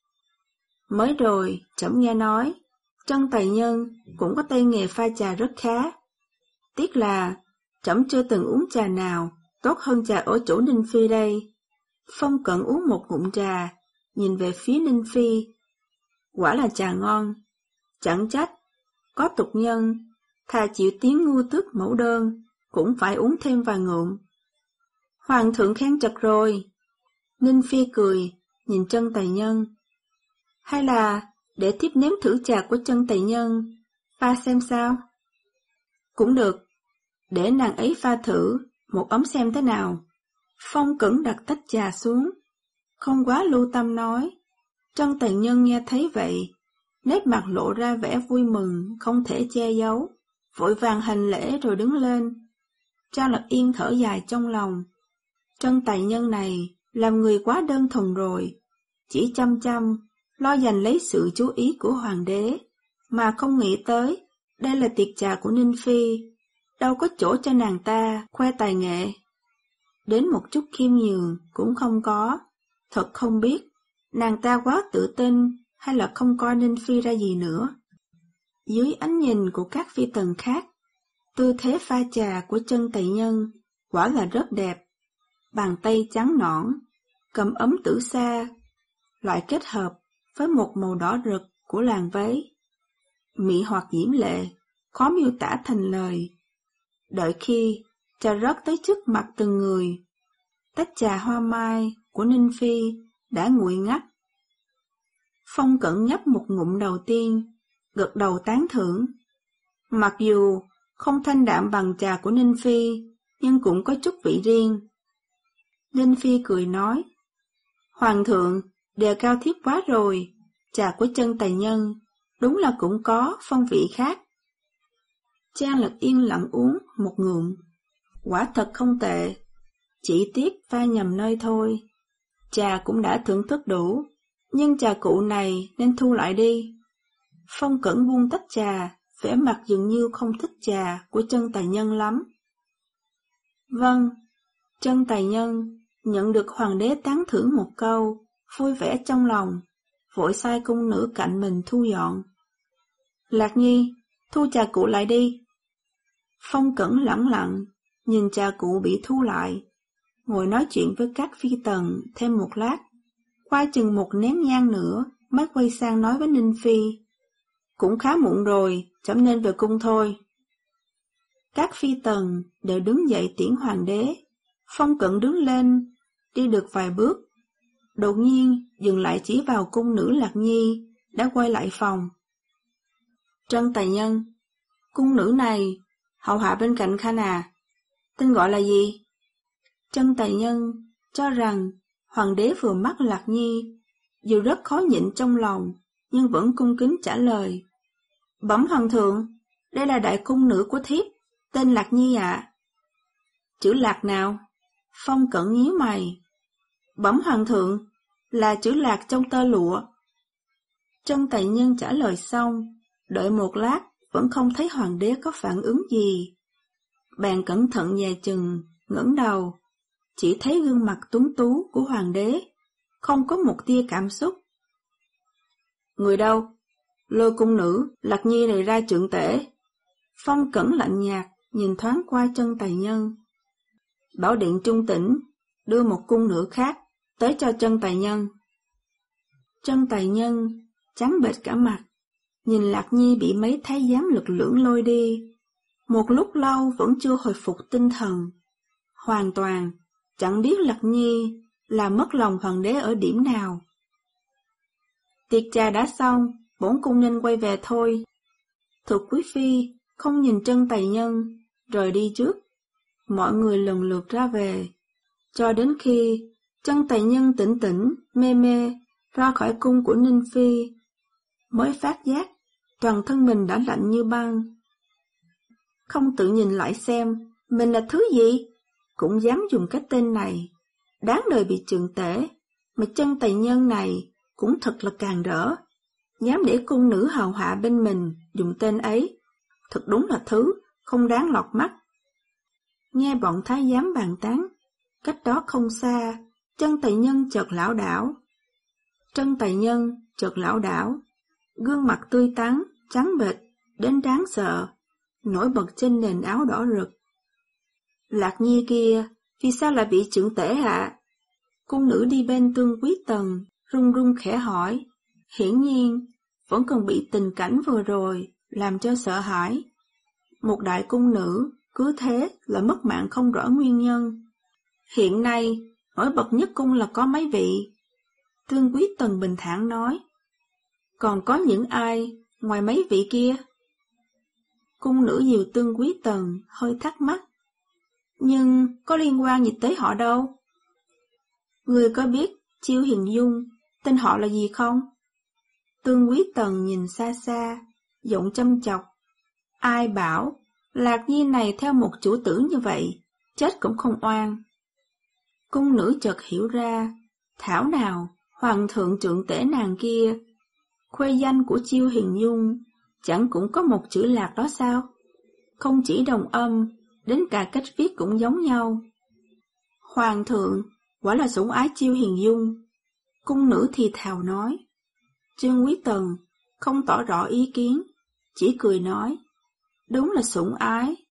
Mới rồi trẫm nghe nói chân tài nhân cũng có tay nghề pha trà rất khá. Tiếc là trẫm chưa từng uống trà nào tốt hơn trà ở chỗ Ninh Phi đây. Phong Cẩn uống một ngụm trà, nhìn về phía Ninh Phi. Quả là trà ngon, chẳng trách có tục nhân thà chịu tiếng ngu tước mẫu đơn cũng phải uống thêm vài ngụm. Hoàng thượng khen chật rồi. Ninh Phi cười, nhìn chân tài nhân. Hay là để thiếp nếm thử trà của chân tài nhân, pha xem sao? Cũng được, để nàng ấy pha thử một ấm xem thế nào. Phong Cẩn đặt tách trà xuống, không quá lưu tâm nói. Chân tài nhân nghe thấy vậy, nét mặt lộ ra vẻ vui mừng không thể che giấu, vội vàng hành lễ rồi đứng lên. Trang Lật Yên thở dài trong lòng. Chân tài nhân này làm người quá đơn thuần rồi, chỉ chăm chăm lo giành lấy sự chú ý của hoàng đế, mà không nghĩ tới đây là tiệc trà của Ninh Phi, đâu có chỗ cho nàng ta khoe tài nghệ. Đến một chút khiêm nhường cũng không có, thật không biết nàng ta quá tự tin hay là không coi Ninh Phi ra gì nữa. Dưới ánh nhìn của các phi tần khác, tư thế pha trà của chân tài nhân quả là rất đẹp. Bàn tay trắng nõn, cầm ấm tử sa, lại kết hợp với một màu đỏ rực của làn váy. Mị hoặc diễm lệ, khó miêu tả thành lời. Đợi khi trà rớt tới trước mặt từng người, tách trà hoa mai của Ninh Phi đã nguội ngắt. Phong Cẩn nhấp một ngụm đầu tiên, gật đầu tán thưởng. Mặc dù không thanh đạm bằng trà của Ninh Phi, nhưng cũng có chút vị riêng. Ninh Phi cười nói, Hoàng thượng đề cao thiếp quá rồi, trà của Chân Tài Nhân đúng là cũng có phong vị khác. Trang Lực yên lặng uống một ngụm, quả thật không tệ, chỉ tiếc pha nhầm nơi thôi. Trà cũng đã thưởng thức đủ, nhưng trà cụ này nên thu lại đi. Phong Cẩn buông tách trà, vẻ mặt dường như không thích trà của Chân Tài Nhân lắm. Vâng, Chân Tài Nhân nhận được hoàng đế tán thưởng một câu, vui vẻ trong lòng, vội sai cung nữ cạnh mình thu dọn. Lạc Nhi, thu trà cụ lại đi. Phong Cẩn lẳng lặng, nhìn trà cụ bị thu lại, ngồi nói chuyện với các phi tần thêm một lát, qua chừng một nén nhang nữa mới quay sang nói với Ninh Phi. Cũng khá muộn rồi, chấm nên về cung thôi. Các phi tần đều đứng dậy tiễn hoàng đế. Phong Cẩn đứng lên, đi được vài bước, đột nhiên dừng lại chỉ vào cung nữ Lạc Nhi đã quay lại phòng. Chân Tài Nhân, cung nữ này hầu hạ bên cạnh Kha Nà, tên gọi là gì? Chân Tài Nhân cho rằng hoàng đế vừa mắt Lạc Nhi, dù rất khó nhịn trong lòng, nhưng vẫn cung kính trả lời. Bẩm hoàng thượng, đây là đại cung nữ của thiếp, tên Lạc Nhi ạ. Chữ Lạc nào? Phong Cẩn nhíu mày. Bẩm hoàng thượng, là chữ Lạc trong tơ lụa. Chân Tài Nhân trả lời xong, đợi một lát vẫn không thấy hoàng đế có phản ứng gì. Bèn cẩn thận dè chừng, ngẩng đầu, chỉ thấy gương mặt tuấn tú của hoàng đế, không có một tia cảm xúc. Người đâu? Lôi cung nữ Lạc Nhi này ra trượng tể. Phong Cẩn lạnh nhạt nhìn thoáng qua Chân Tài Nhân. Bảo điện trung tĩnh, đưa một cung nữ khác tới cho Chân Tài Nhân. Chân Tài Nhân trắng bệch cả mặt, nhìn Lạc Nhi bị mấy thái giám lực lưỡng lôi đi, một lúc lâu vẫn chưa hồi phục tinh thần, hoàn toàn chẳng biết Lạc Nhi là mất lòng hoàng đế ở điểm nào. Tiệc trà đã xong, bổn cung nên quay về thôi. Thục quý phi không nhìn Chân Tài Nhân, rời đi trước. Mọi người lần lượt ra về, cho đến khi Chân Tài Nhân tỉnh tỉnh, mê mê, ra khỏi cung của Ninh Phi, mới phát giác toàn thân mình đã lạnh như băng. Không tự nhìn lại xem mình là thứ gì, cũng dám dùng cái tên này, đáng đời bị trượng tể, mà Chân Tài Nhân này cũng thật là càn rỡ, dám để cung nữ hầu hạ bên mình dùng tên ấy, thật đúng là thứ không đáng lọt mắt. Nghe bọn thái giám bàn tán, cách đó không xa, Chân Tài Nhân chợt lảo đảo. Chân Tài Nhân chợt lảo đảo, gương mặt tươi tắn, trắng bệch, đến đáng sợ, nổi bật trên nền áo đỏ rực. Lạc Nhi kia, vì sao lại bị trượng tể ạ? Cung nữ đi bên Tương Quý Tần, run run khẽ hỏi, hiển nhiên vẫn còn bị tình cảnh vừa rồi làm cho sợ hãi. Một đại cung nữ cứ thế là mất mạng không rõ nguyên nhân. Hiện nay nổi bật nhất cung là có mấy vị? Tương Quý Tần bình thản nói. Còn có những ai ngoài mấy vị kia? Cung nữ dìu Tương Quý Tần hơi thắc mắc. Nhưng có liên quan gì tới họ đâu? Người có biết Chiêu Hiền Dung tên họ là gì không? Tương Quý Tần nhìn xa xa, giọng châm chọc. Ai bảo Lạc Nhi này theo một chủ tử như vậy, chết cũng không oan. Cung nữ chợt hiểu ra, thảo nào hoàng thượng trượng tể nàng kia, khuê danh của Chiêu Hiền Dung chẳng cũng có một chữ Lạc đó sao? Không chỉ đồng âm, đến cả cách viết cũng giống nhau. Hoàng thượng quả là sủng ái Chiêu Hiền Dung. Cung nữ thì thào nói. Trương Quý Tần không tỏ rõ ý kiến, chỉ cười nói, đúng là sủng ái.